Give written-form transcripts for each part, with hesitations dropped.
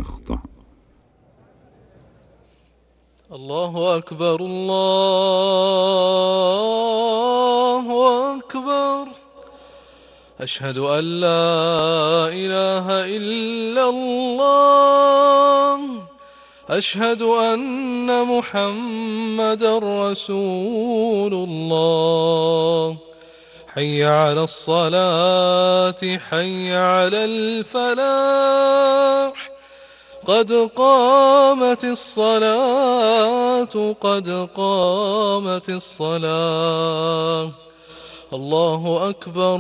يخطأ. الله أكبر الله أكبر. أشهد أن لا إله إلا الله. أشهد أن محمدًا رسول الله. حي على الصلاة حي على الفلاح. قد قامت الصلاة قد قامت الصلاة. الله أكبر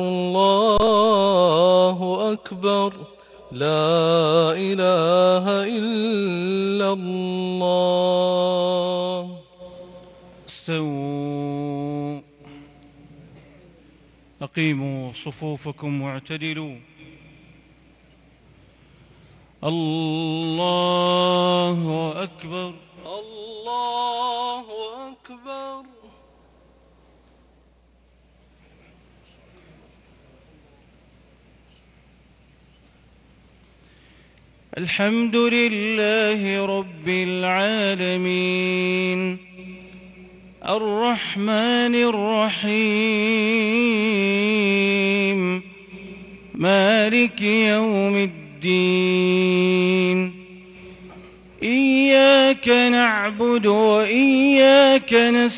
الله أكبر. لا إله إلا الله. استووا، أقيموا صفوفكم واعتدلوا. الله أكبر الله أكبر. الحمد لله رب العالمين الرحمن الرحيم مالك يوم الدين. إياك نعبد وإياك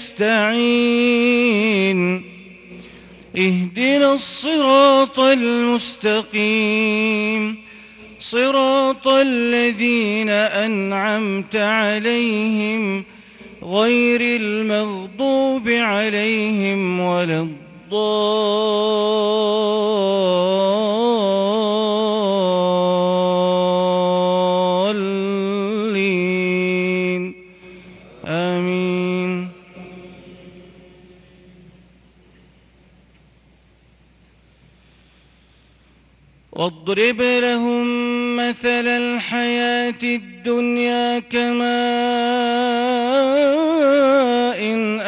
نستعين. اهدنا الصراط المستقيم صراط الذين أنعمت عليهم غير المغضوب عليهم ولا الضالين. آمين. واضرب لهم مثل الحياة الدنيا كماء إن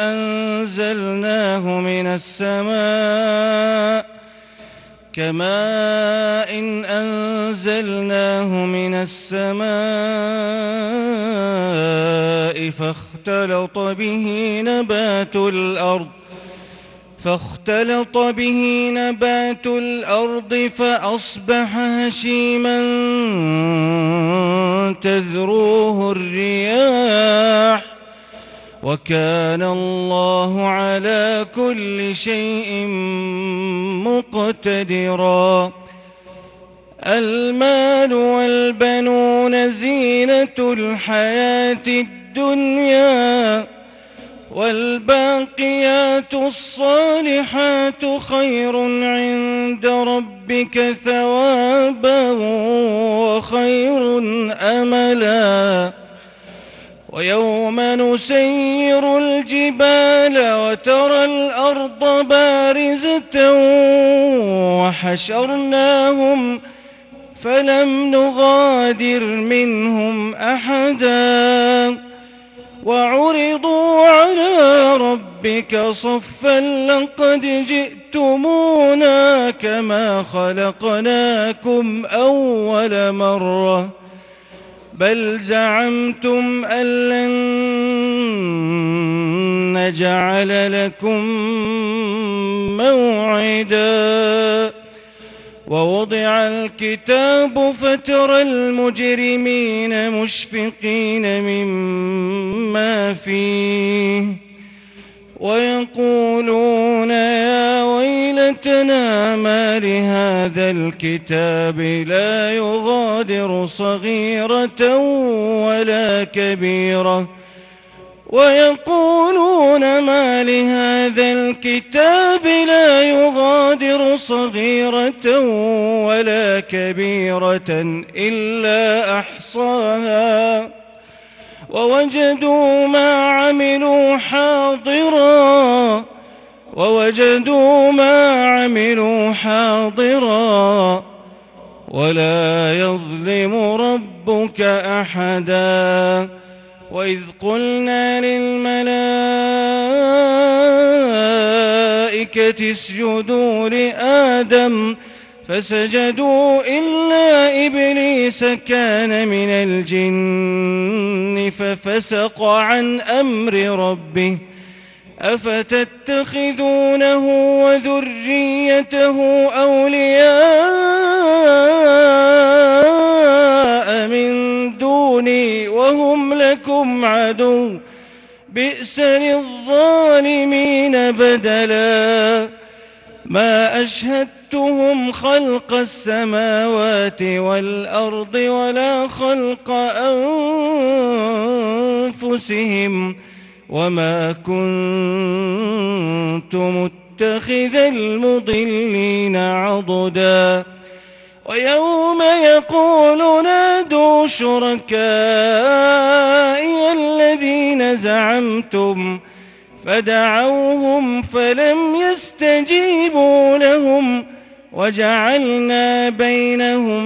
أنزلناه من السماء فاختلط به نبات الأرض فأصبح هشيما تذروه الرياح وكان الله على كل شيء مقتدرا. المال والبنون زينة الحياة الدنيا والباقيات الصالحات خير عند ربك ثوابا وخير أملا. ويوم نسير الجبال وترى الأرض بارزة وحشرناهم فلم نغادر منهم أحدا وعرضوا على ربك صفا لقد جئتمونا كما خلقناكم أول مرة بل زعمتم أن لن نجعل لكم موعدا. ووضع الكتاب فترى المجرمين مشفقين مما فيه ويقولون يا ويلتنا ما لهذا الكتاب لا يغادر صغيرة ولا كبيرة ويقولون ما لهذا الكتاب لا يغادر صغيرة ولا كبيرة إلا أحصاها ووجدوا ما عملوا حاضرا ولا يظلم ربك أحدا. وإذ قلنا للملائكة اسجدوا لآدم فسجدوا إلا إبليس كان من الجن ففسق عن أمر ربه أفتتخذونه وذريته أولياء من دوني وهم لكم عدو بئس للظالمين بدلا ما أشهدتهم خلق السماوات والأرض ولا خلق أنفسهم وما كنت متخذ المضلين عضدا ويوم يقول نادوا شركائي الذين زعمتم فدعوهم فلم يستجيبوا لهم وجعلنا بينهم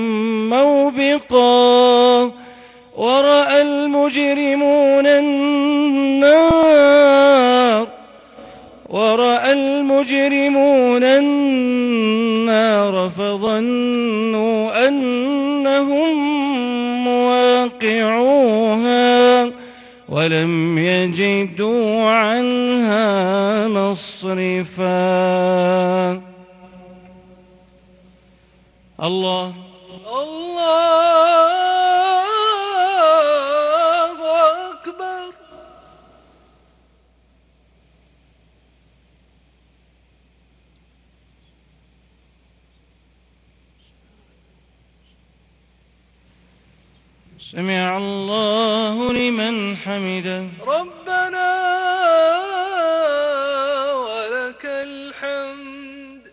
موبقا ورأى المجرمون النار فظنوا أنهم مواقعوها ولم يجدوا عنها مصرفا. الله أكبر. سمع الله لمن حمده ربنا ولك الحمد.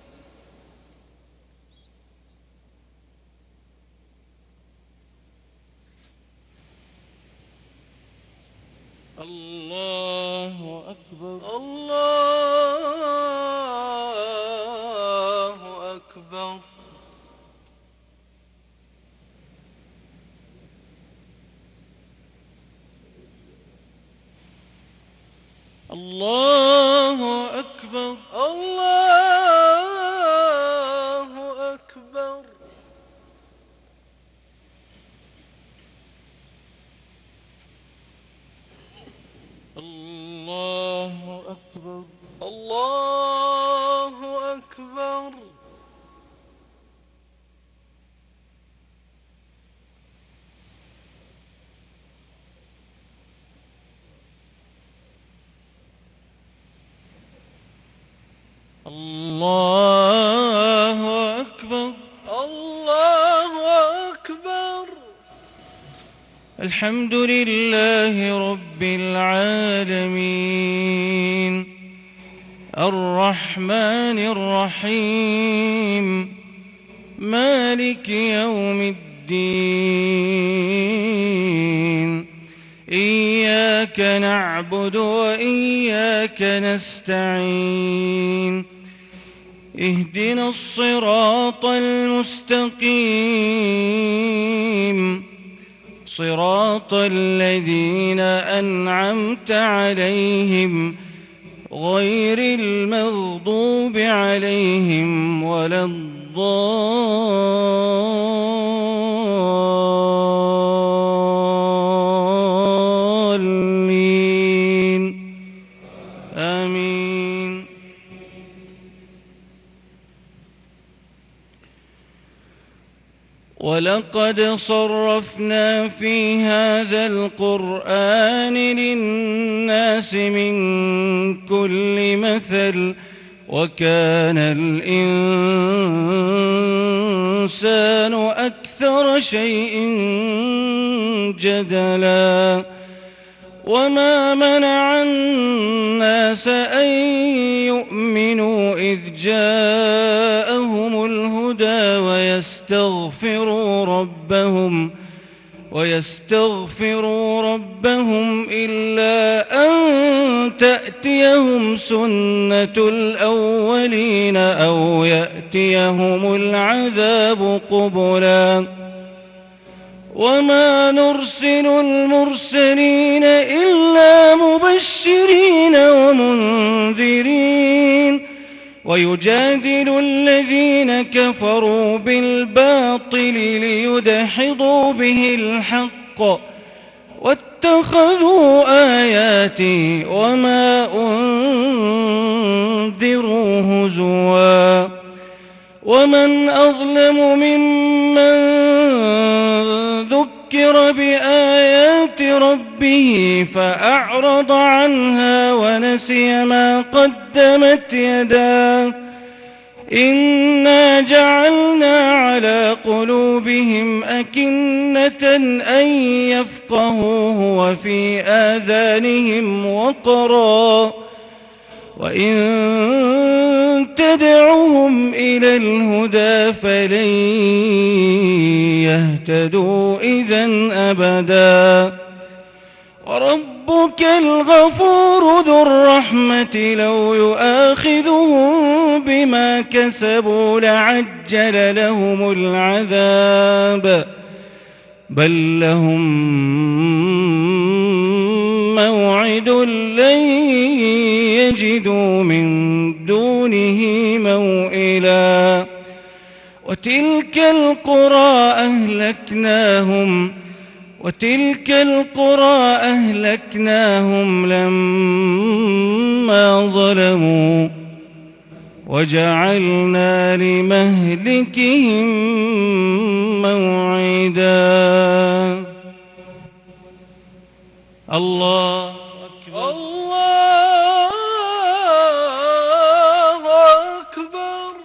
الله أكبر. الله أكبر. الله أكبر. الله أكبر. الله أكبر. الله أكبر. الله أكبر. الله أكبر. الحمد لله رب العالمين الرحمن الرحيم مالك يوم الدين إياك نعبد وإياك نستعين اهدنا الصراط المستقيم صراط الذين أنعمت عليهم غير المغضوب عليهم ولا الضالين آمين. ولقد صرفنا في هذا القرآن للناس من كل مثل وكان الإنسان أكثر شيء جدلا وما منع الناس أن يؤمنوا إذ جاءهم الهدى ويستغفروا ربهم إلا أن تأتيهم سنة الأولين أو يأتيهم العذاب قبلا وما نرسل المرسلين إلا مبشرين ومنذرين ويجادل الذين كفروا بالباطل ليدحضوا به الحق واتخذوا آياتي وما أنذروا هزوا ومن أظلم ممن ذكر بآيات ربه فأعرض عنها ونسي ما قدمت يداه إنا جعلنا على قلوبهم أكنة أن يفقهوه وفي آذانهم وقرا وإن تدعهم إلى الهدى فلن يهتدوا إذن أبدا وربك الغفور ذو الرحمة لو يؤاخذهم بما كسبوا لعجل لهم العذاب بل لهم موعد لن يجدوا من دونه موئلا وتلك القرى أهلكناهم لما ظلموا وجعلنا لمهلكهم موعدا الله أكبر الله أكبر.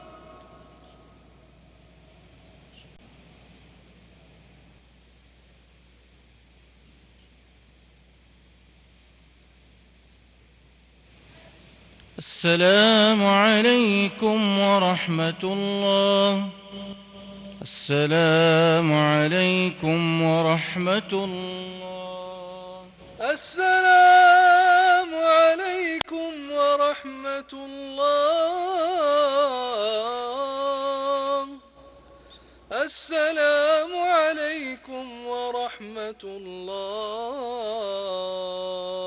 السلام عليكم ورحمة الله. السلام عليكم ورحمة الله. السلام عليكم ورحمة الله. السلام عليكم ورحمة الله.